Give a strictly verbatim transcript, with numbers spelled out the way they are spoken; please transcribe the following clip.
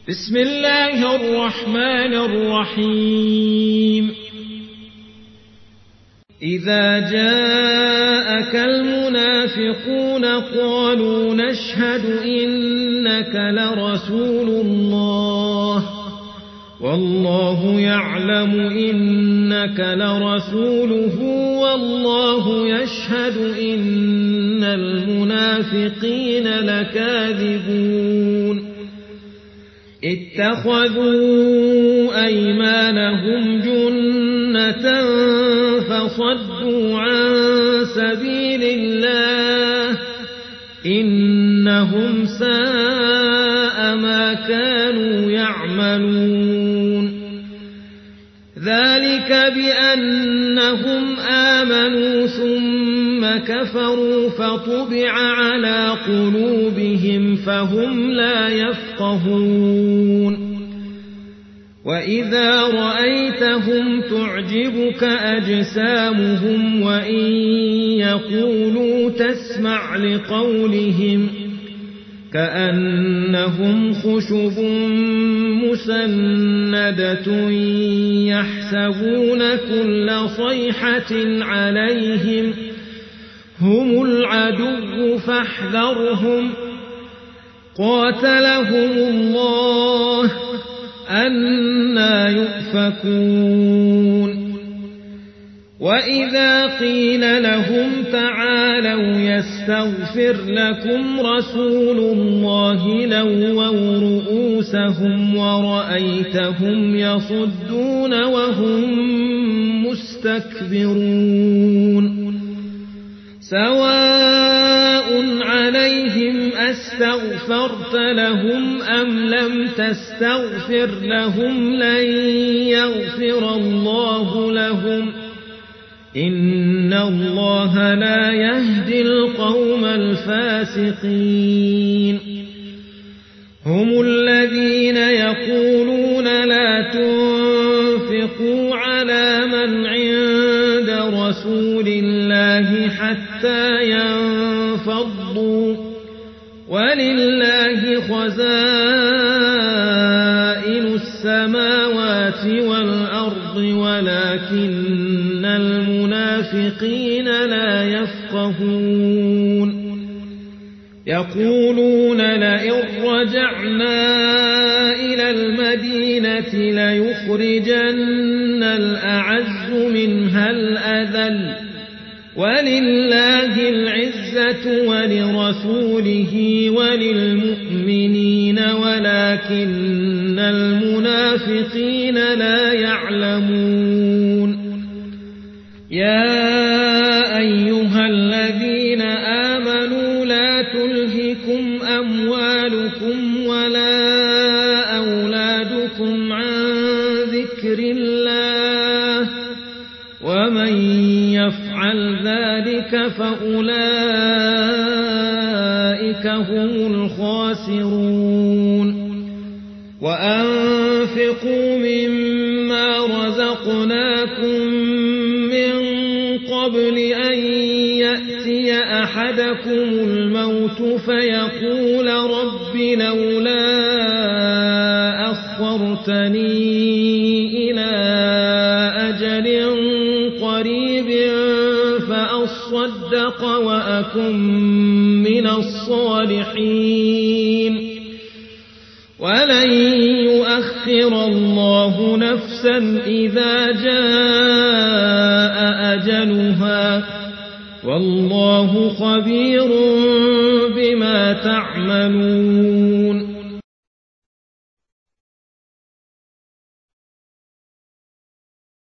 بسم الله الرحمن الرحيم إذا جاءك المنافقون قالوا نشهد إنك لرسول الله والله يعلم إنك لرسوله والله يشهد إن المنافقين لكاذبون اتخذوا أيمانهم جنة فصدوا عن سبيل الله إنهم ساء ما كانوا يعملون ذلك بأنهم آمنوا ثم كفروا فطبع على قلوبهم فهم لا يفقهون وإذا رأيتهم تعجبك أجسامهم وإن يقولوا تسمع لقولهم كأنهم خشب مسندة يحسبون كل صيحة عليهم هم العدو فاحذرهم قاتلهم الله أنى يؤفكون وإذا قيل لهم تعالوا يستغفر لكم رسول الله لووا رؤوسهم ورأيتهم يصدون وهم مستكبرون سواء عليهم أستغفرت لهم أم لم تستغفر لهم لن يغفر الله لهم إن الله لا يهدي القوم الفاسقين هم الذين يقولون لا تنفقوا على من عند رسول الله حتى ينفضوا ولله خزائن السماوات والأرض ولكن المنافقين لا يفقهون يقولون لئن رجعنا إلى المدينة ليخرجن الأعز منها الأذل ولله العزة ولرسوله وللمؤمنين ولكن المنافقين لا يعلمون يا أيها الذين آمنوا لا تلهكم أموالكم ولا أولادكم عن ذكر الله ومن يفعل ذلك فأولئك هم الخاسرون وأنفقوا مما رزقناكم من قبل أن يأتي أحدكم الموت فيقول رب لولا أخرتني إلى أجل قريب فأصدق وأكن من الصالحين ولن يؤخر الله نفسا إذا جاء أجلها والله خبير بما تعملون